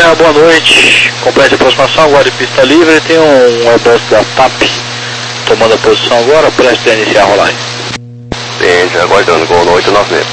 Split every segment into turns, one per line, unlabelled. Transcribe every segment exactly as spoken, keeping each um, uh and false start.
Terra, boa noite. Complete a aproximação, agora de pista livre. Tem um Airbus da T A P tomando a posição agora, prestes a iniciar a rolagem.
Sim, já aguardando, gol no oito nove seis.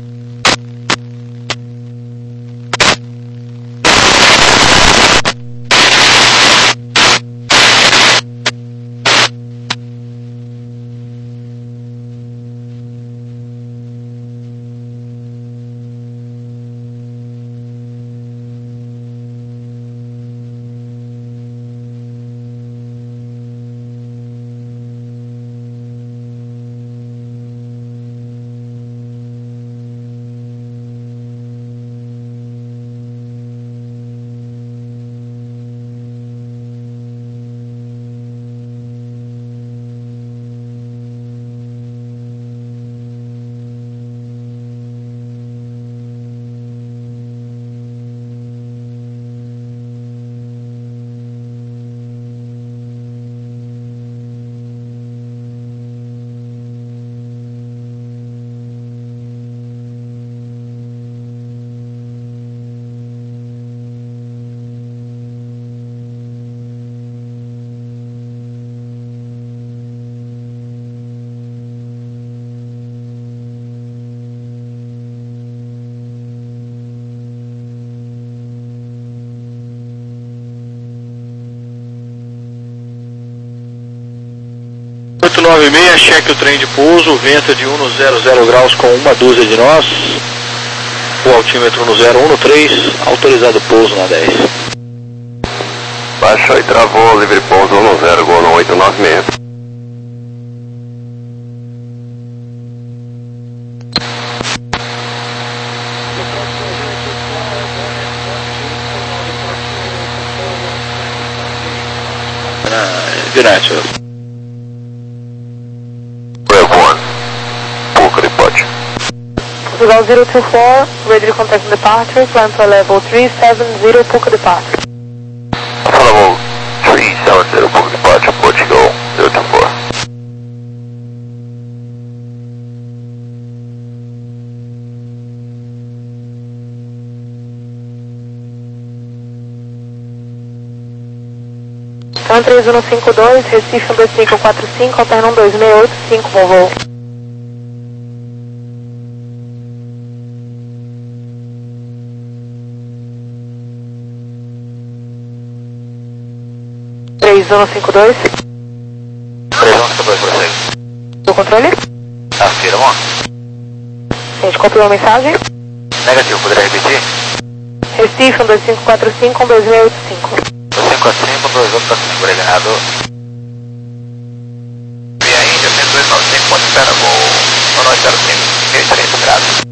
oito nove seis, cheque o trem de pouso, vento de um no zero zero graus com uma dúzia de nós, o altímetro no zero um no três, autorizado pouso na dez.
Baixou e travou, livre pouso um no zero, gol no oito nove seis.
Uh, good night, sir.
Portugal zero two four, ready to contact departure, climb to level three seven zero, Puka departure.
Level three seven zero, Puka departure, Portugal zero two four.
Então três um cinco dois, Recife um dois cinco quatro cinco, alterna um dois seis oito cinco, Volvo. três um cinco dois.
três um cinco dois, prossegue.
Do controle?
Afirma.
A gente copiou a mensagem?
Negativo, poderia repetir?
Recife um dois cinco quatro cinco, um dois seis oito cinco.
dois cinco quatro cinco, um dois oito quatro cinco, obrigado. Via Índia cento e dois nove cinco, ponto espera, voo um nove zero cinco, mil e trinta graus.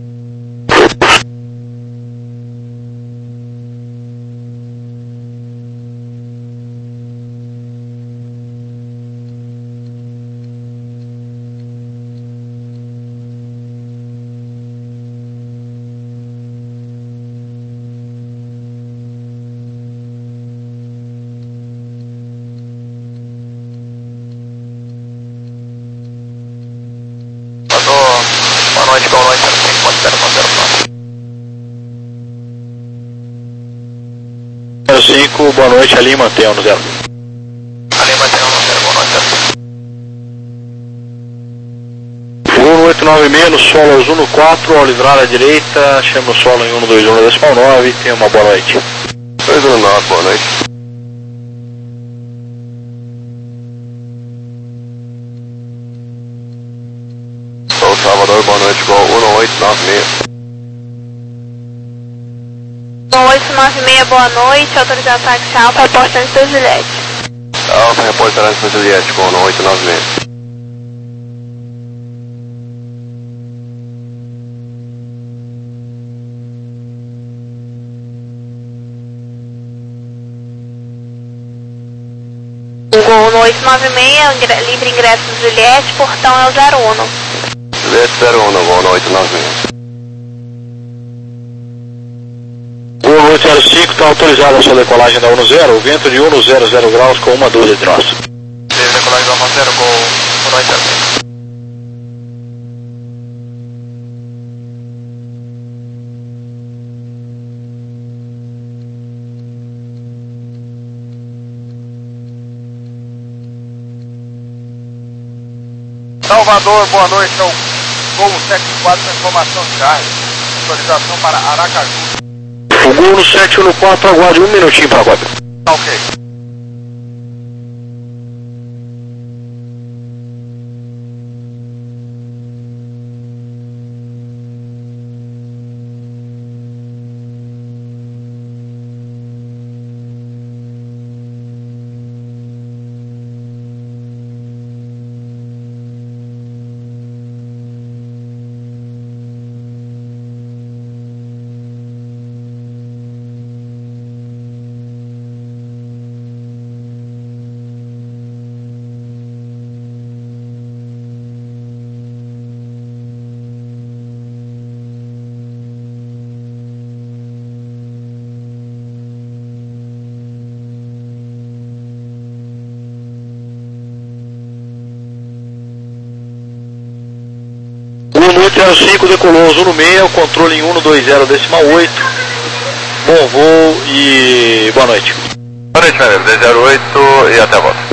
Boa noite, boa noite, zero cinco, ponto zero, ponto zero,
zero cinco, boa noite, ali mantenha no zero.
Ali mantenha no zero, boa noite, zero cinco.
um no oito nove seis, no solo azul no quatro, ao livrar à direita, chama o solo em um no dois um decimal nove, tenha uma boa noite.
dois um nove, boa noite. Salvador, boa noite, gol um oito nove seis.
um oito nove seis, boa noite, autorizado táxi alfa, reporte antes da Juliette.
Alfa, reporte antes da Juliette, gol um oito nove seis.
Gol no oito nove seis, livre ingresso do Juliette, portão é o zero um.
Juliette zero um, gol no oito nove seis.
Gol oito zero cinco, está autorizada a sua decolagem da um no zero, vento de um no zero zero graus com uma dúzia de nós.
Decolagem da um no zero, gol um oito zero cinco.
Salvador, boa noite, é o Gol sete quatro, informação de área. Autorização para Aracaju.
O Gol no sete um quatro, aguarde um minutinho para aguardar.
Tá ok.
oito zero cinco decolou Zulu seis, controle em um dois zero decimal oito. Bom voo e boa noite.
Boa noite, meu amigo. dois zero oito e até a volta.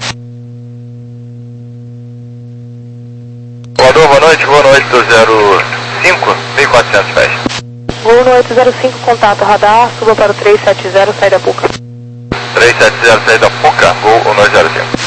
Voador, boa noite. Boa noite do zero cinco, mil e quatrocentos pés.
Voo no oito zero cinco, contato radar, suba para o três sete zero, saída Puca.
três sete zero, saída Puca, voo um dois zero cinco.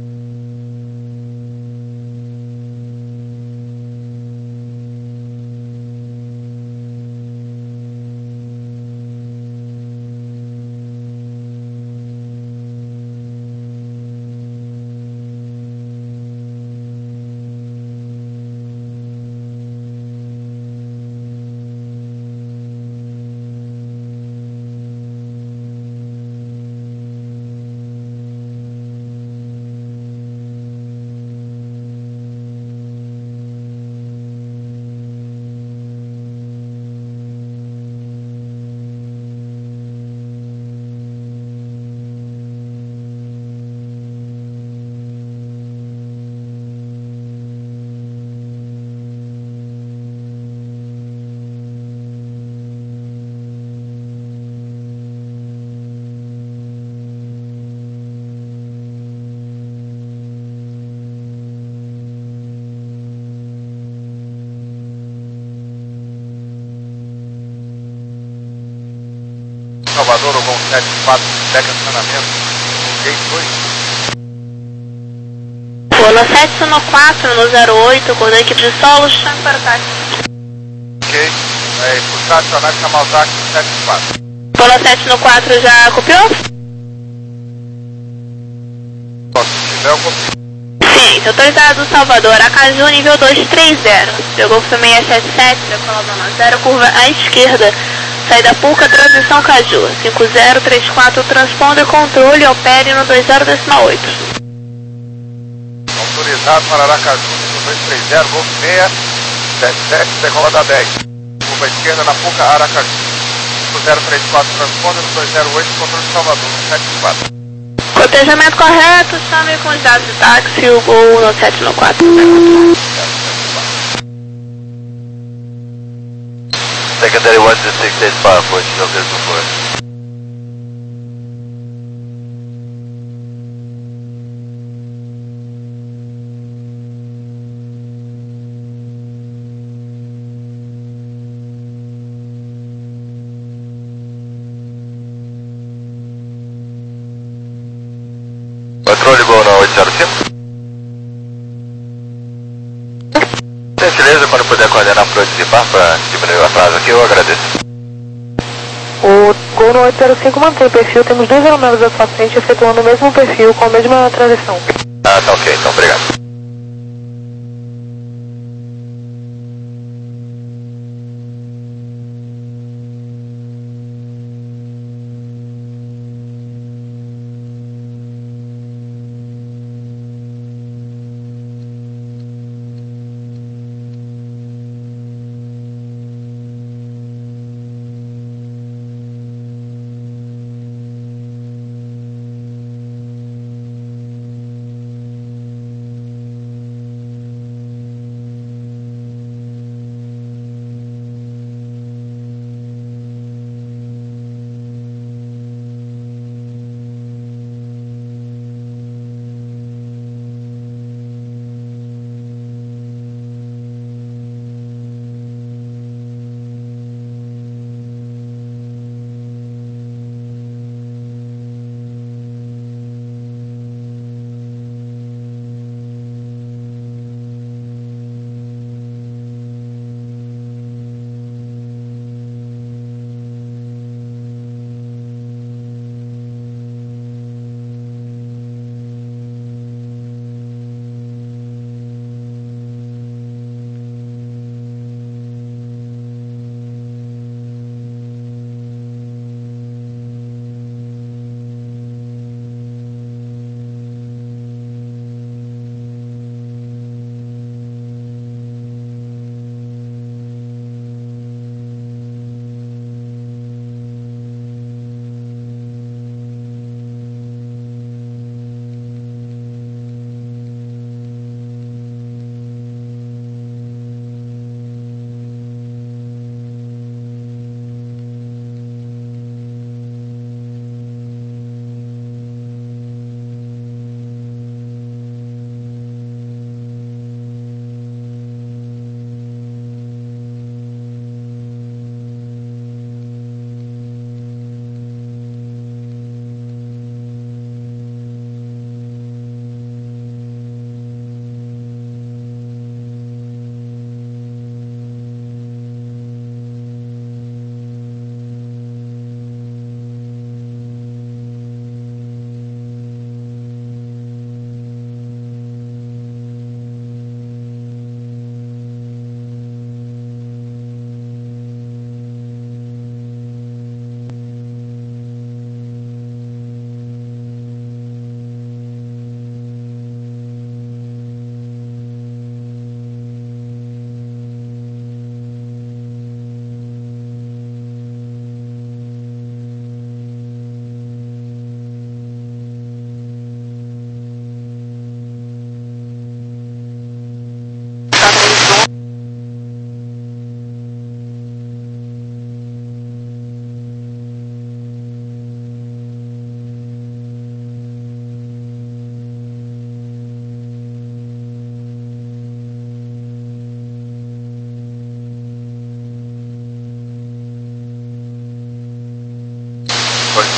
Salvador, o Gol sete quatro, segue acionamento. Gate dois.
Polo sete um quatro no zero oito, com a equipe de solo, chame para o táxi.
Ok. É, puxar acionar e chamar o táxi sete quatro.
Polo sete um quatro já copiou?
Só se tiver, eu copio.
Sim, autorizado Salvador, Aracaju, nível dois três zero. Pegou o seis sete sete, decola zona zero, curva à esquerda. Saída Puca, transição Caju. cinco zero três quatro, transponder, controle, opere no dois zero decimal oito.
Autorizado para Aracaju, nível dois três zero, Gol seis sete sete, decola da dez. Curva à esquerda na Puca, Aracaju. cinco zero três quatro, transponder no dois zero oito, controle de Salvador, sete quatro.
Cotejamento correto, chame com os dados de táxi, o Gol no sete um quatro.
Secondary one two six eight five, Portugal, Grismo four. Controle Gol no oito zero cinco. Gentileza, quando puder coordenar para o desipar para diminuir o atraso aqui, eu agradeço.
O Gol no oito zero cinco mantém o perfil, temos dois aeronaves à sua frente efetuando o mesmo perfil com a mesma transição.
Ah, tá ok, então obrigado.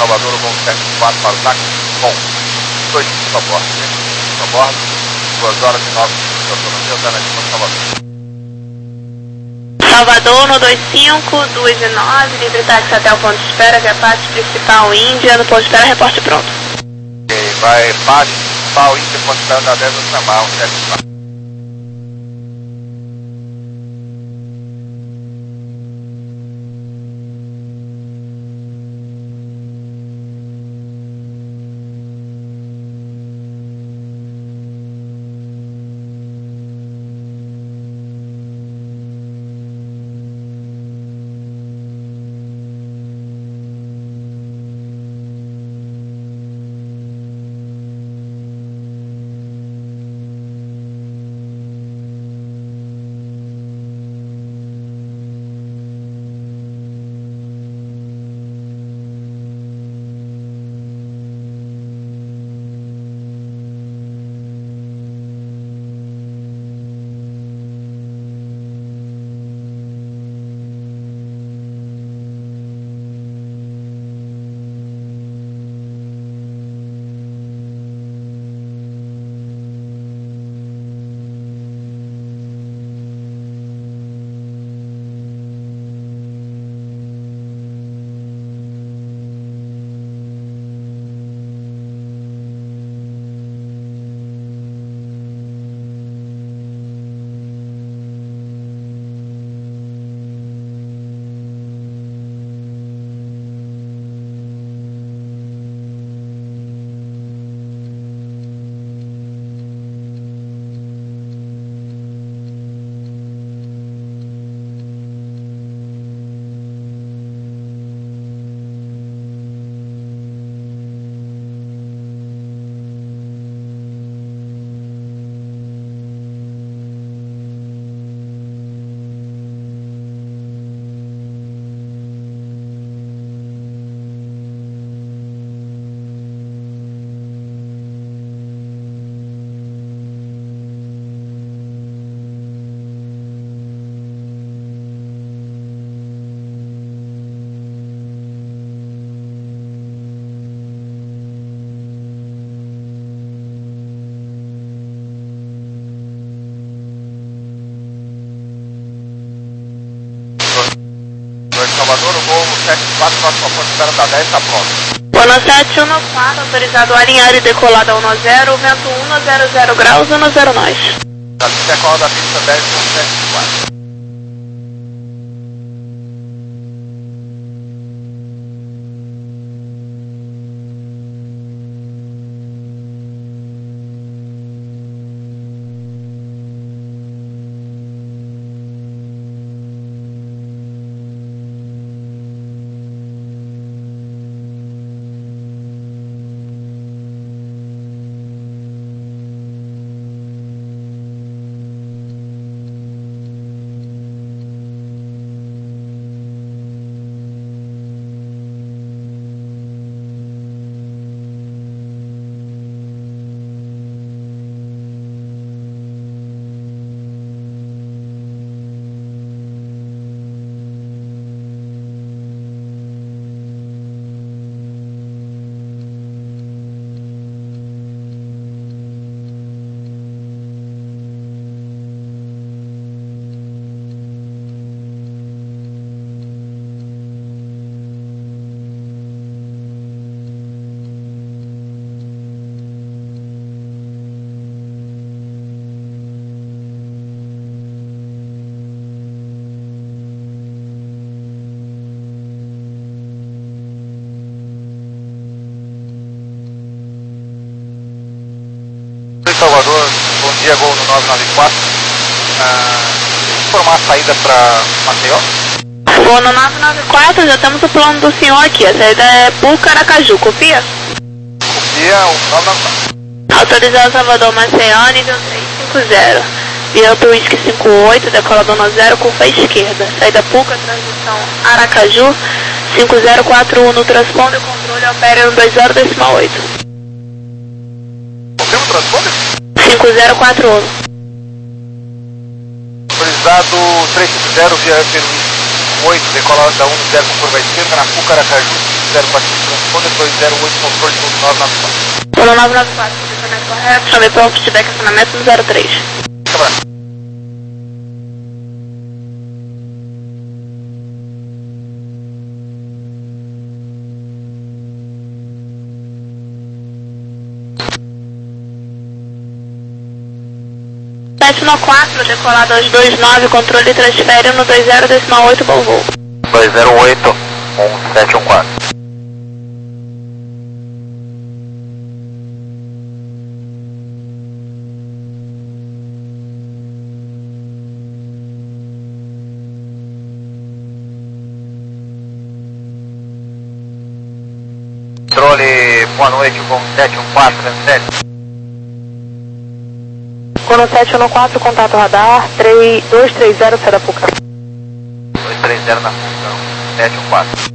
Salvador, o voo sete quatro para o táxi, bom, dois minutos a bordo, três minutos a bordo, duas horas e nove minutos de autonomia, alternativa Salvador.
Salvador no dois cinco, duas e nove, livre táxi até o ponto de espera, via parte principal Índia, no ponto de espera, reporte pronto.
Ok, vai parte principal Índia, ponto de espera da dez, vou chamar um sete quatro. Salvador, o voo sete quatro, próximo ao ponto de espera da dez, está pronto.
Bono sete um quatro, autorizado a alinhar e decolar da um zero, vento um zero zero graus, um zero nós.
Da decola da pista dez, um sete quatro. Salvador, bom dia, gol no nove nove quatro. Ah, informar a saída para Maceió?
Voo no nove nove quatro, já temos o plano do senhor aqui. A saída é Puca Aracaju, copia?
Copia o nove nove quatro.
Autorizado Salvador Maceió, nível três cinco zero. Viento Whisky cinco oito, decola do zero, curva esquerda. Saída Puca, transição Aracaju, cinco zero quatro um no transponder, controle opera no dois zero decimal oito.
Confirma o transponder?
cinco zero quatro um.
Autorizado três cinco zero, via Whisky cinco oito, decola da um zero com curva esquerda na Puca Aracaju. zero quatro transponder, dois zero oito, controle do nove nove quatro.
Polo nove nove quatro, posicionamento correto, chame pronto, feedback acionamento no zero três.
Câmara.
sete nove quatro, decolar dois dois nove, controle e transfere no dois zero decimal oito, bom voo.
dois zero oito, um sete um quatro.
Controle, boa noite, com sete um quatro, sete.
Gono sete um quatro, contato radar, dois três zero, sai da Puca.
dois três zero na função, sete um quatro.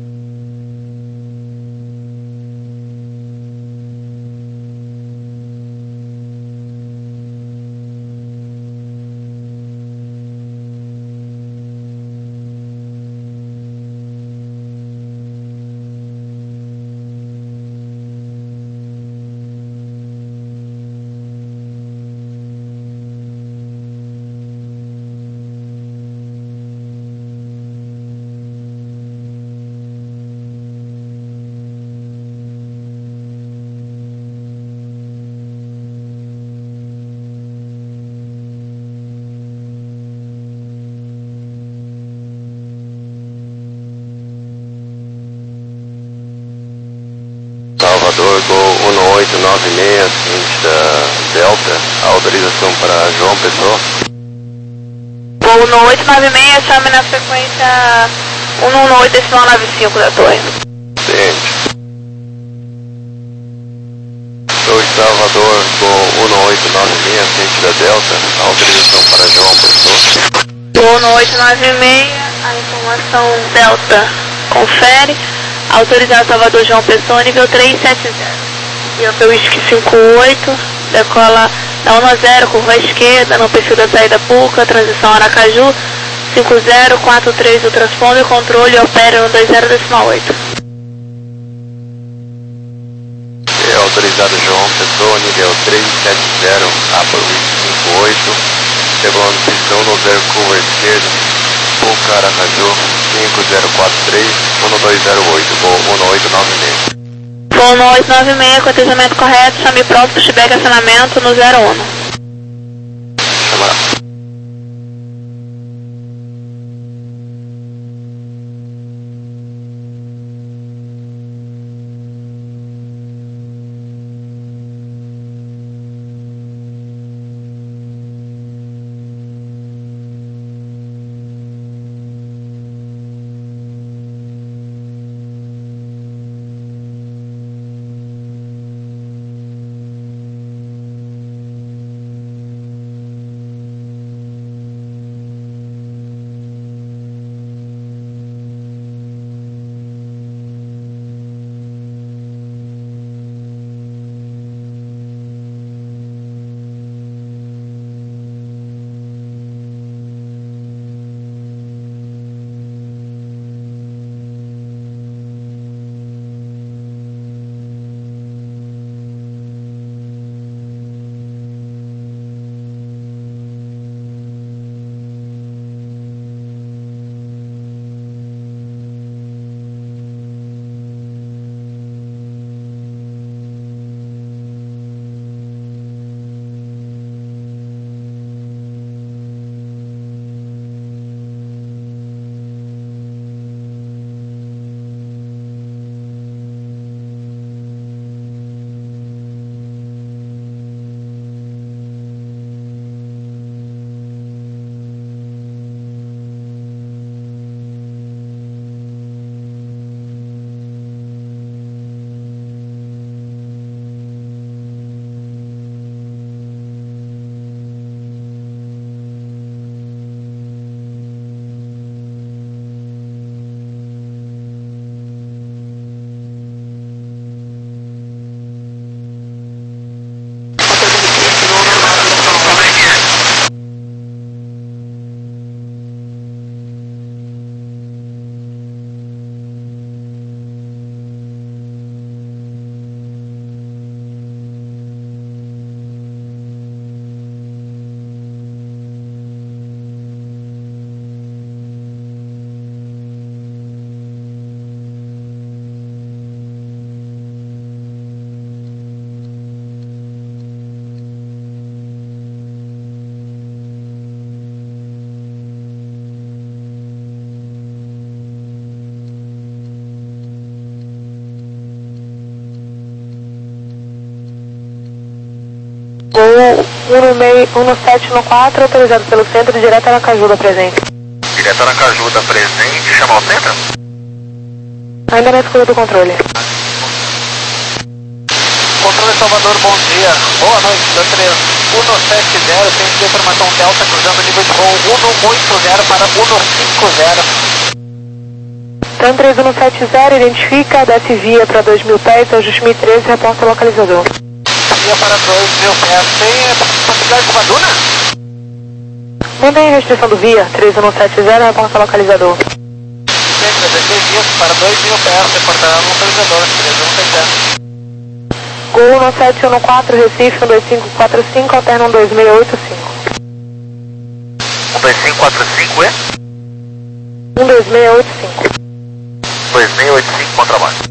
Salvador, Gol um oito nove seis, frente da Delta, autorização para João Pessoa.
Gol no oito nove seis, chame na frequência um um oito decimal nove cinco da torre.
Ciente. Sou de Salvador, Gol um oito nove seis, frente da Delta, autorização para João Pessoa.
Gol no oito nove seis, a informação Delta confere. Autorizar Salvador João Pessoa, nível três sete zero. E o seu Whisky cinco oito, decola da um a zero, curva à esquerda, no perfil da saída Puca, transição Aracaju, cinco zero quatro três o transponder, controle e opera no dois zero decimal oito.
É autorizado João Pessoa, nível três sete zero, Apple cinco oito, regulando posição no zero curva à esquerda, Puca, Aracaju, cinco zero quatro três, um dois zero oito, voo um oito nove seis.
Voo no oito nove seis, cotejamento correto, chame pronto, pushback acionamento no zero um.
Chamar.
um sete um quatro, autorizado pelo centro, direto a Aracaju da presente.
Direto a Aracaju da presente, chamar o centro?
Ainda na escuta do controle.
Controle Salvador, bom dia. Boa noite, Dantrem um sete zero, tem de informação Delta cruzando nível de voo um oito zero para um cinco zero.
TAM três um sete zero, identifica, desce via para dois mil pés, ajuste mil e treze, reporta localizador.
Via para dois mil pés, tem possibilidade de uma duna?
Não tem restrição do via, três um sete zero, reporta localizador.
Tem dezesseis dias para dois mil pés, reportar localizador, três um sete zero.
Gol um sete um quatro, Recife, um dois cinco quatro cinco, alterna um dois seis oito cinco.
um dois cinco quatro cinco e?
um dois seis oito cinco.
dois seis oito cinco, bom trabalho.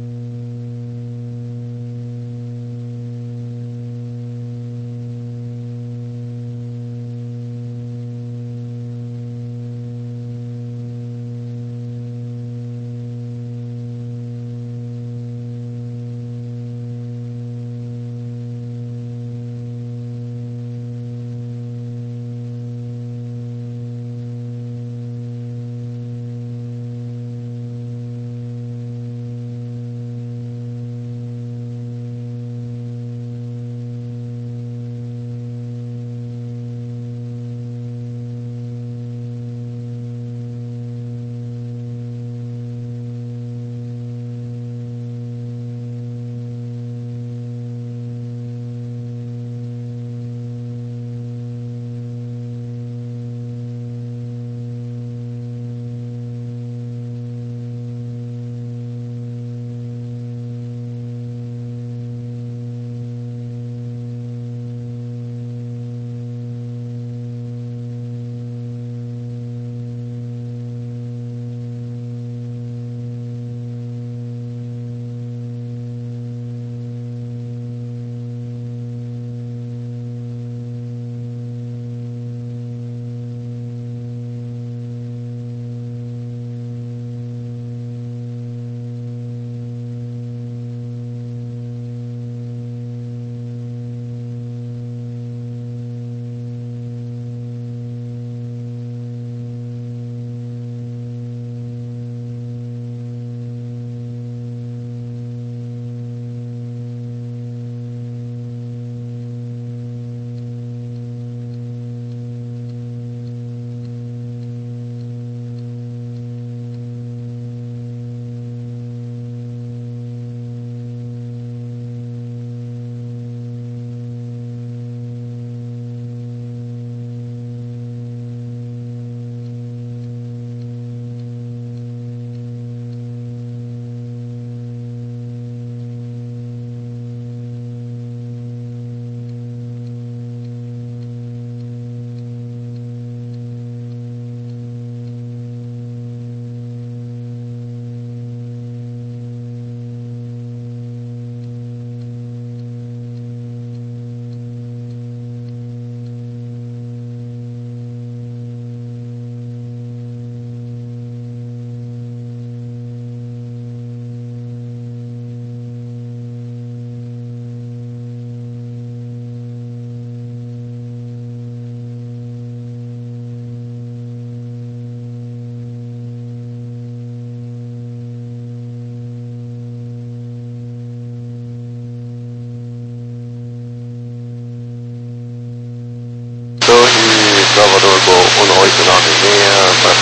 Salvador, Gol um oito nove seis, para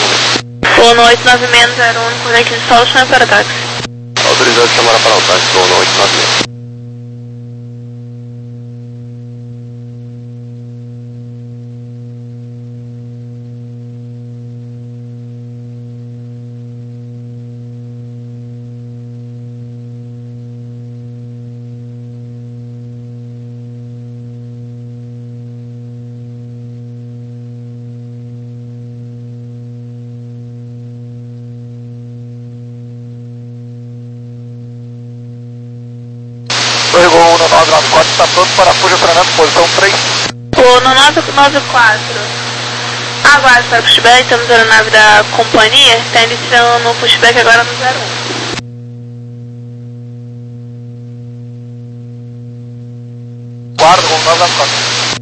puxa.
Gol um oito nove seis zero um, conecte de solo, chama para táxi.
Autorizado a chamar para o táxi, Gol um oito nove seis.
Gol um nove nove quatro está pronto para Fuja Fernando, posição três.
Gol nove nove quatro. Aguarde para pushback, estamos na nave da companhia, está iniciando o pushback agora no zero um.
Guarda, Gol nove nove quatro.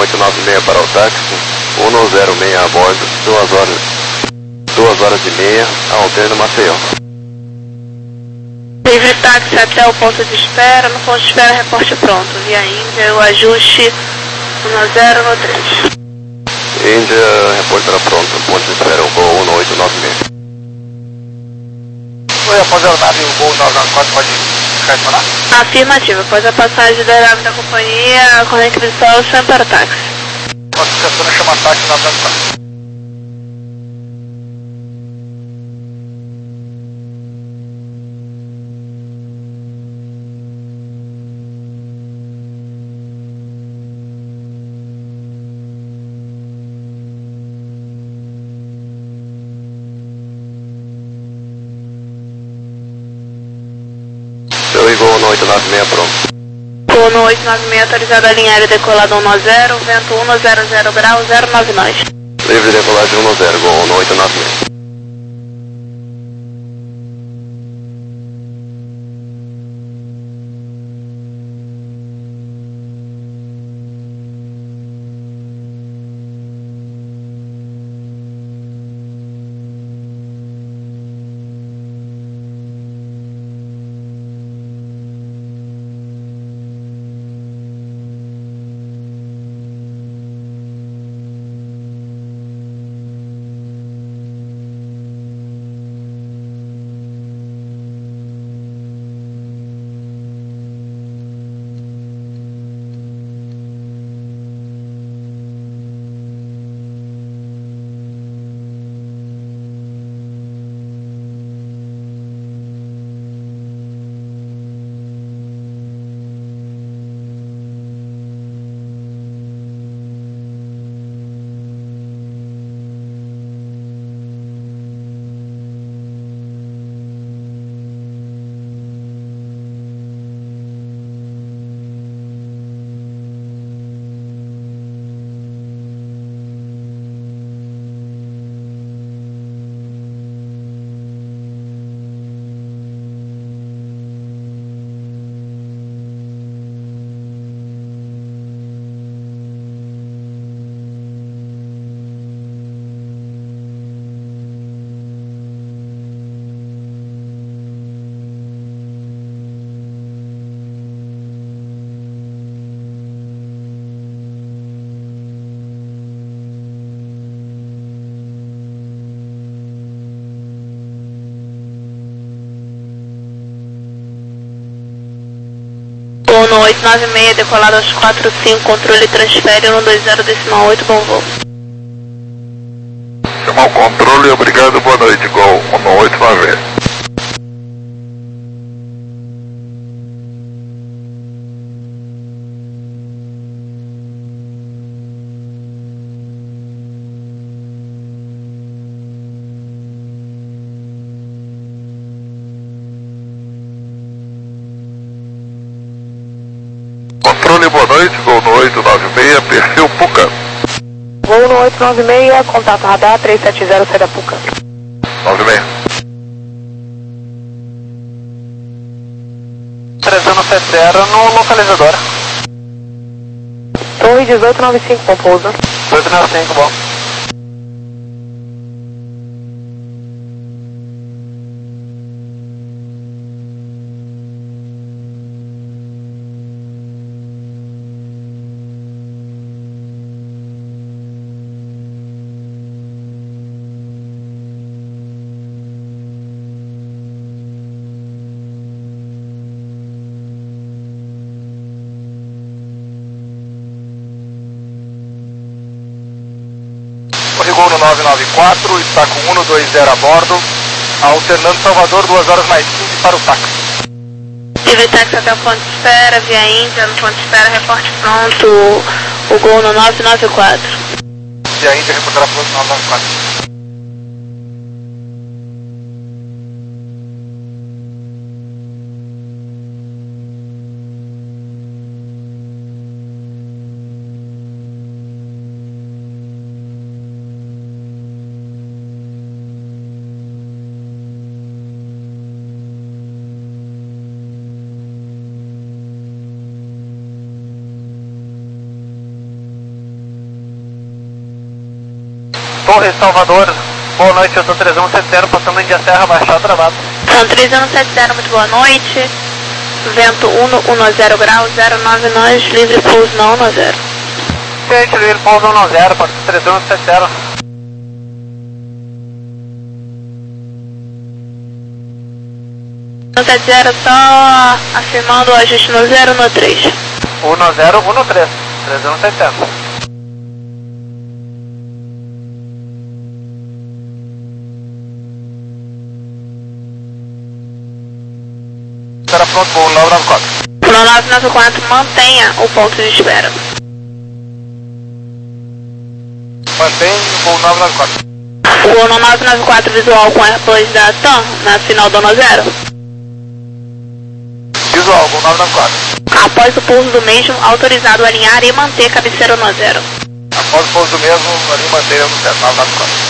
oito nove seis para o táxi, um zero seis a bordo, duas horas, duas horas e meia, alterno Maceió.
Livre táxi até o ponto de espera, no ponto de espera reporte pronto, via Índia, o ajuste um zero um três.
Índia, reportará pronto, ponto de espera, o voo um oito nove seis.
Oi, após a aeronave, o voo nove nove quatro pode retornar?
Afirmativa, após a passagem da aeronave da companhia, a corrente visual sempre para o táxi.
Classificação chama táxi nove nove quatro.
Eu igual um oito nove seis pronto.
Voo no oito nove seis autorizado a linha aérea decolado um zero, vento um zero zero grau, zero nove nove.
Livre decolagem um zero, gol um oito nove seis.
Voo no oito nove seis, decolado aos quatro cinco, controle transfere um dois zero decimal oito, bom voo.
Chamar o controle, obrigado, boa noite, gol um oito nove seis. Controle, boa noite, gol no oito nove seis, perfil Puca.
Voo no oito nove seis, contato radar três sete zero, sai da Puca.
nove seis. trezentos e setenta no localizador.
Torre dezoito nove cinco, com pouso.
dezoito nove cinco, bom. Gol no nove nove quatro, está com um dois zero a bordo, alternando Salvador, duas horas mais quinze para o táxi.
Livre táxi até o ponto de espera, via Índia, no ponto de espera, reporte pronto, o gol no nove nove quatro.
Via Índia, reportará pronto nove nove quatro. Torre, Salvador. Boa noite, eu sou três um sete zero, passando em Dia Serra, Baixada Travado.
São três um sete zero, muito boa noite. Vento um a zero graus, zero nove nós, livre pouso na um a zero.
Gente, livre pouso um a zero, para três um sete zero.
sete zero, só afirmando o ajuste no zero no três.
um a zero, um no três, três um sete zero. Espera pronto, voo nove nove quatro.
Pro nove nove quatro, mantenha o ponto de espera.
Mantém o voo nove nove quatro.
O voo no nove nove quatro visual com Airbus da TAM, na final do um a zero.
Visual, voo nove nove quatro.
Após o pouso do mesmo, autorizado a alinhar e manter cabeceira no um a zero.
Após o pouso do mesmo, ali manter no zero nove nove quatro.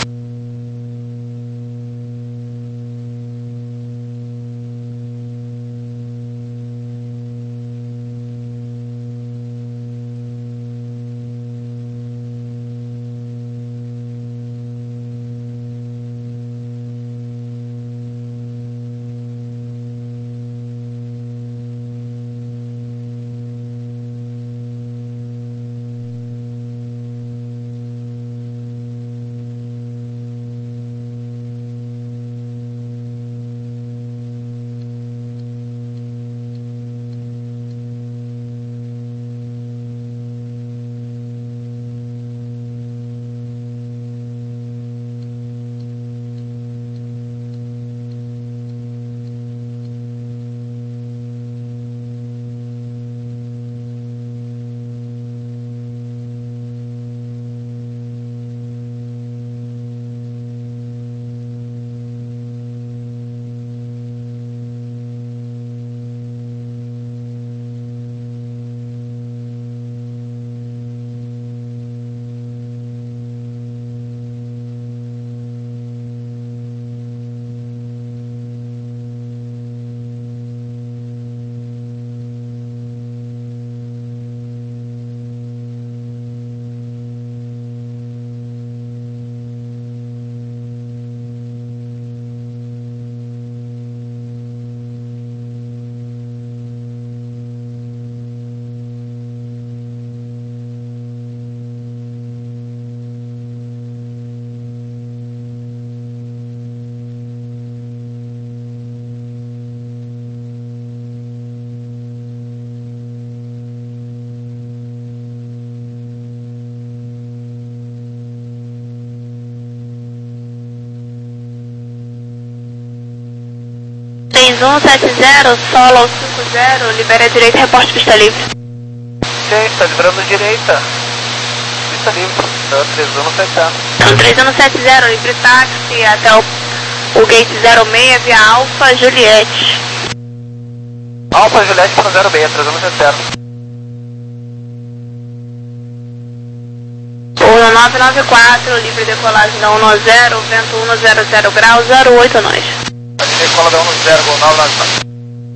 três um sete zero, solo cinco zero, libera a direita, reporte pista livre.
Gente, está liberando a direita. Pista livre, três um sete zero.
São três um sete zero, livre táxi até o, o gate zero seis via Alfa Juliette.
Alfa Juliette para zero seis, três um sete zero.
O nove nove quatro, livre decolagem da um a zero, vento um a zero zero graus, zero oito nós.
A decola da um a zero, voo nove nove quatro.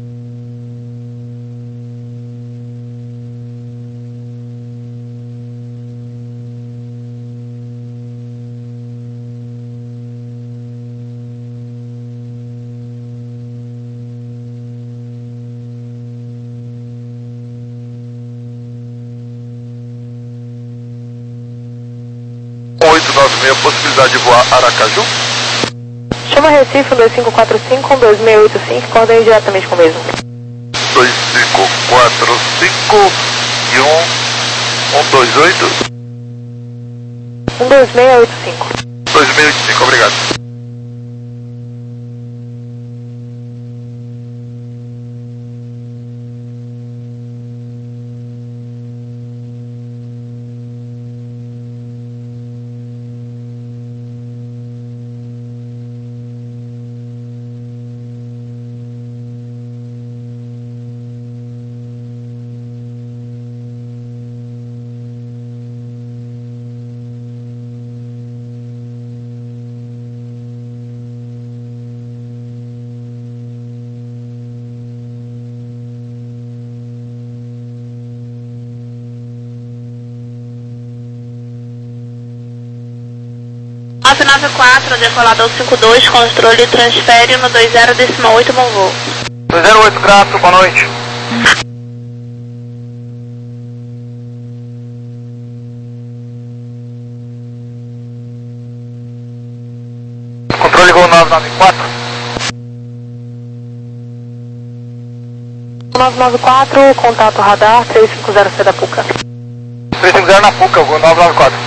oito nove seis, possibilidade de voar Aracaju?
Chama Recife, um dois cinco quatro cinco, um dois seis oito cinco, coordene diretamente com o mesmo.
dois cinco quatro cinco e um, um dois oito?
um dois seis oito cinco.
dois seis oito cinco, obrigado.
nove nove quatro, decolador cinco dois, controle transfere no dois zero decimal oito, bom voo.
dois zero oito, grato, boa noite. Controle Gol nove nove quatro.
nove nove quatro, contato radar três cinco zero C da Puca.
três cinco zero na Puca, Gol nove nove quatro.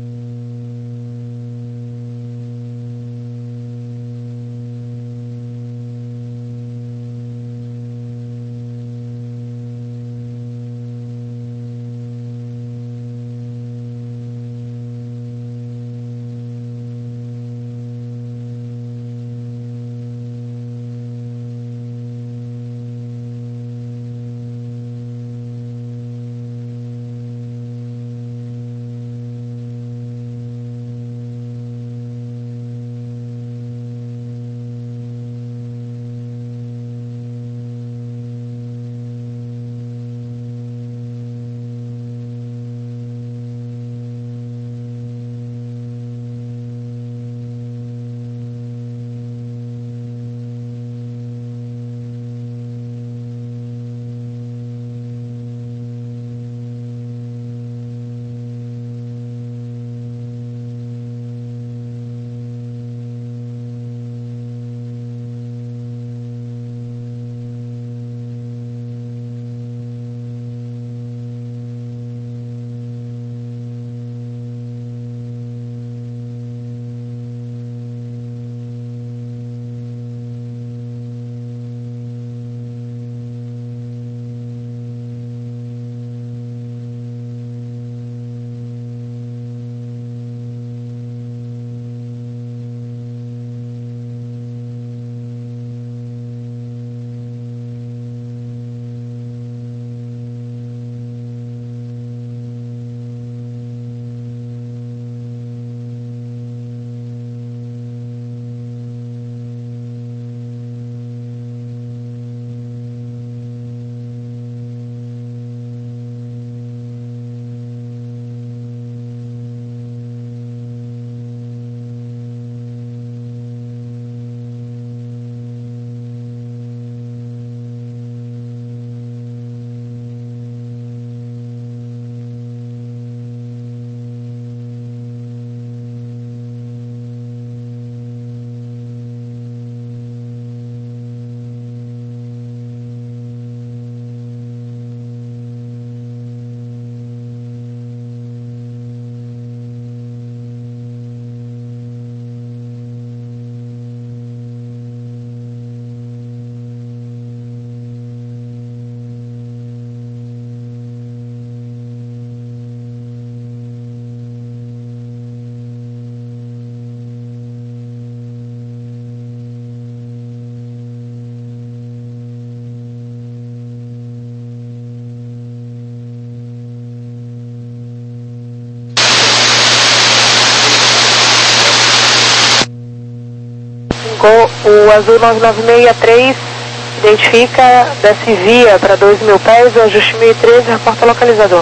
O azul nove nove seis três identifica, desce via para dois mil pés, o ajuste mil e treze, reporta localizador.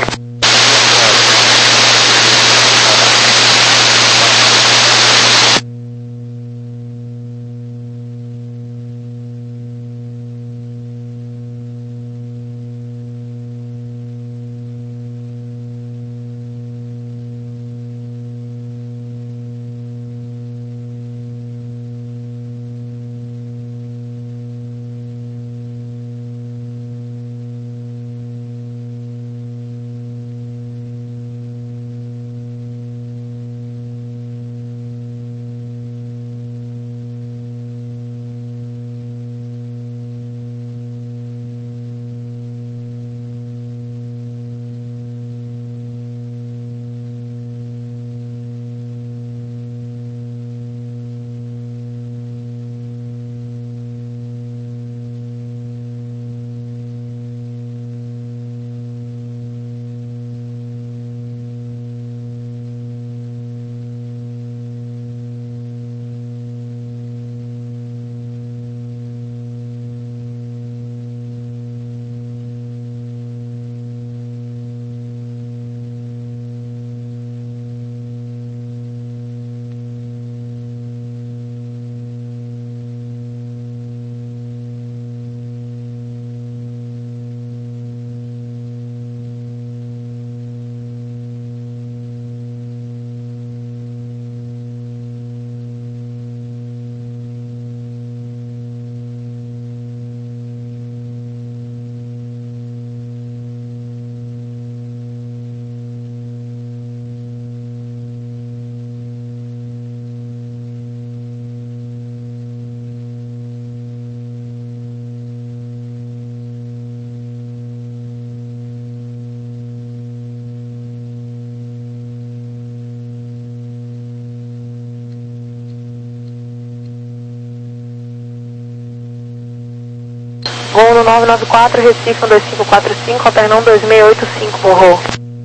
Voo no nove nove quatro, Recife um dois cinco quatro cinco, alternão dois seis oito cinco, morro.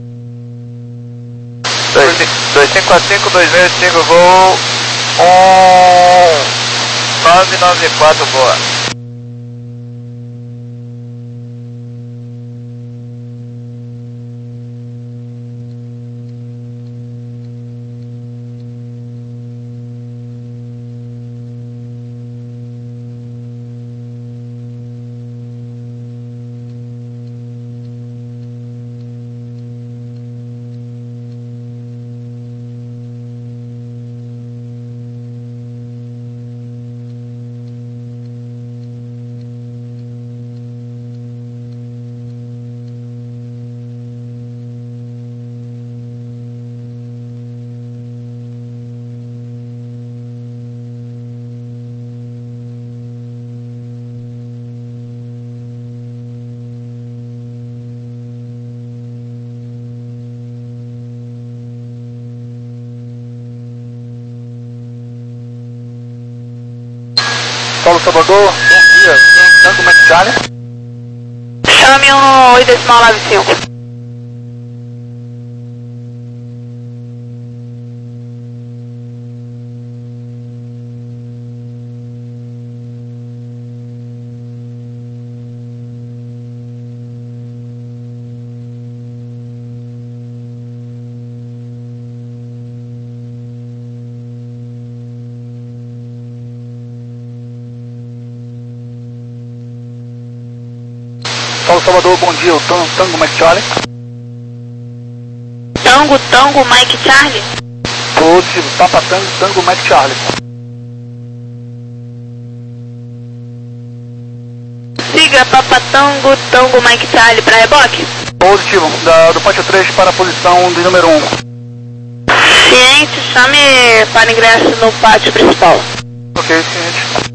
dois cinco quatro cinco, dois seis oito cinco, voo um nove nove quatro, boa.
Paulo Salvador, bom dia. Tango Mike Charlie.
Chame um no oito decimal nove cinco.
Paulo Salvador, bom dia. O Tango, Tango Mike Charlie.
Tango, Tango, Mike Charlie.
Positivo, Papa Tango, Tango Mike Charlie.
Siga Papa Tango, Tango, Mike Charlie para reboque.
Positivo, da, do pátio três para a posição de número um.
Ciente, chame para ingresso no pátio principal.
Ok, ciente.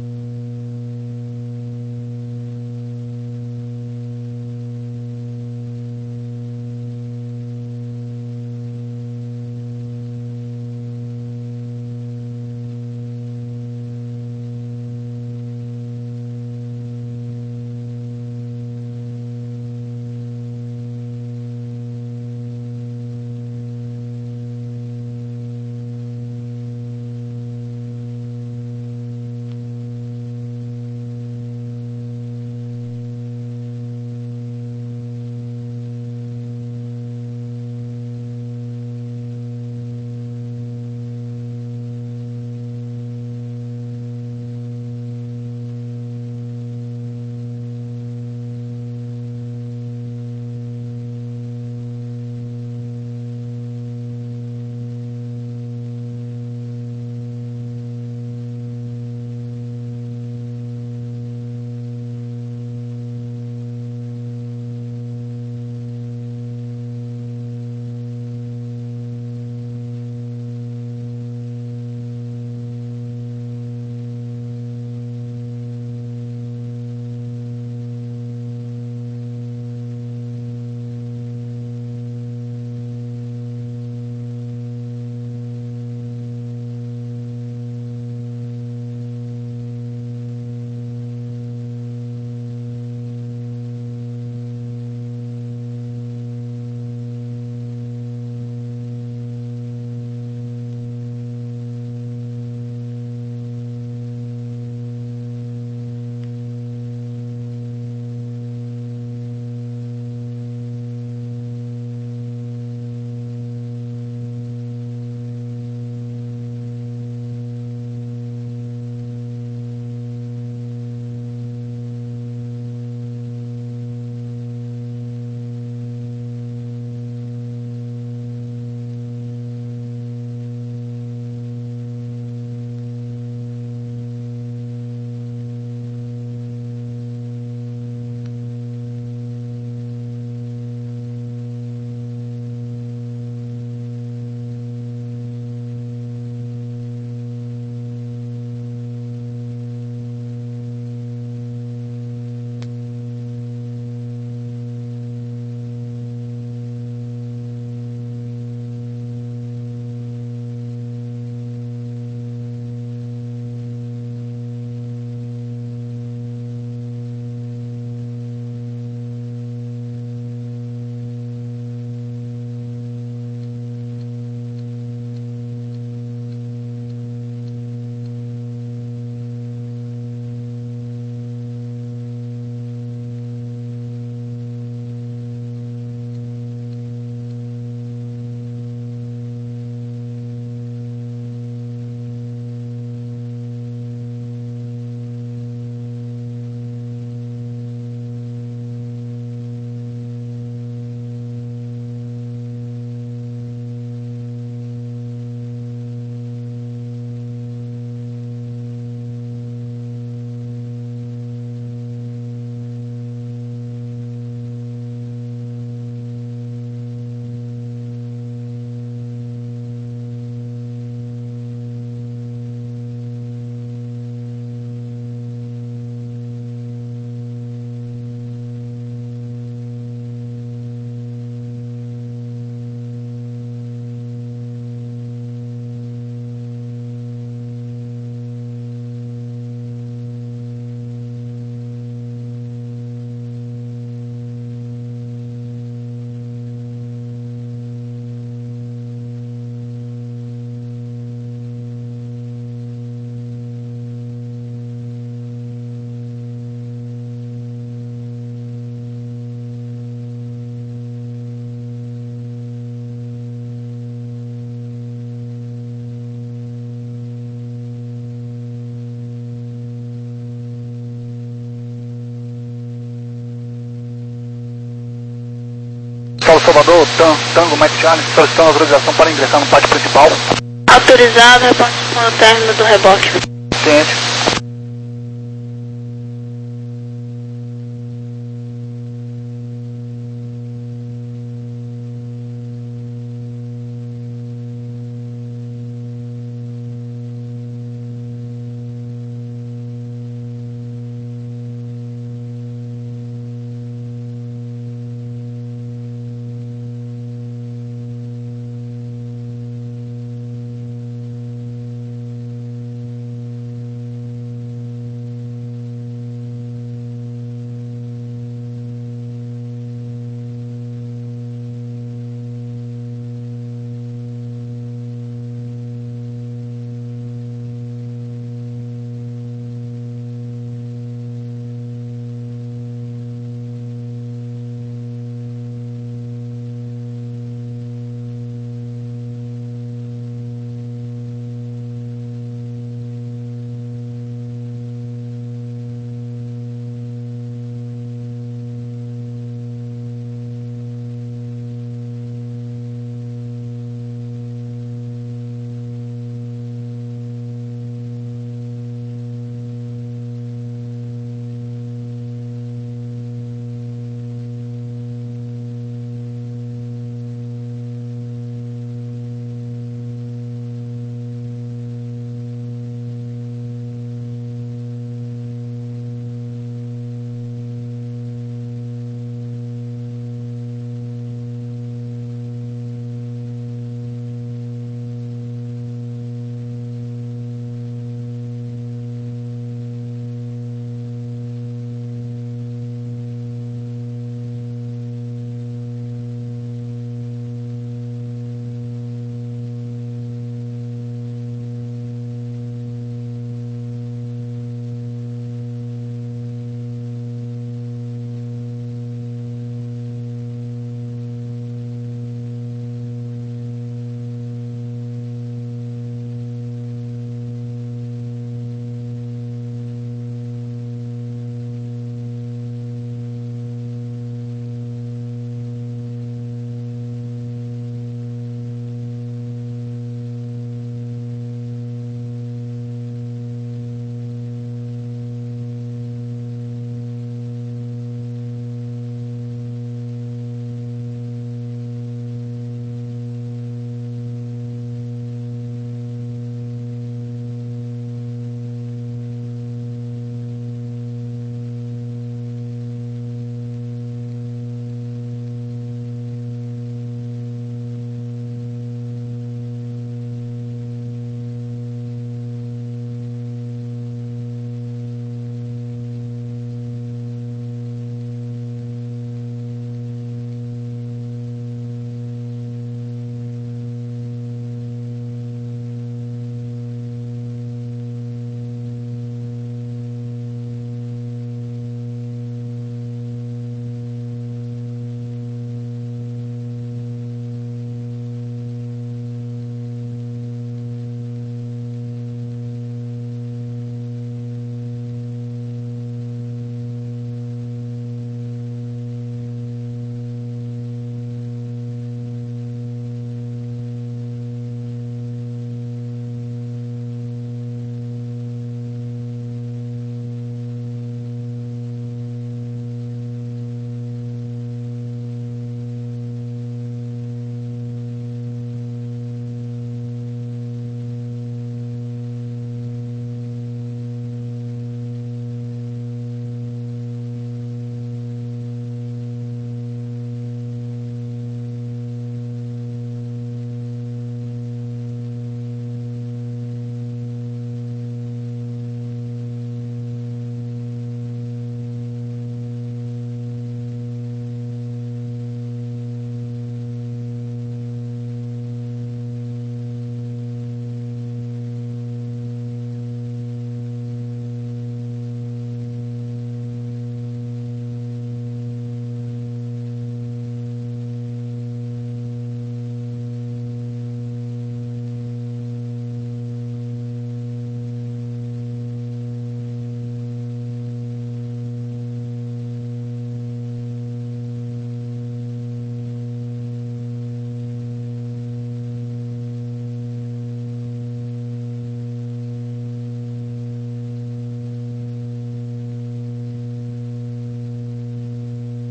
Salvador, Tan, Tango, Mike Charlie, solicitando autorização para ingressar no pátio principal.
Autorizado, reporte com o término do reboque.
Ciente.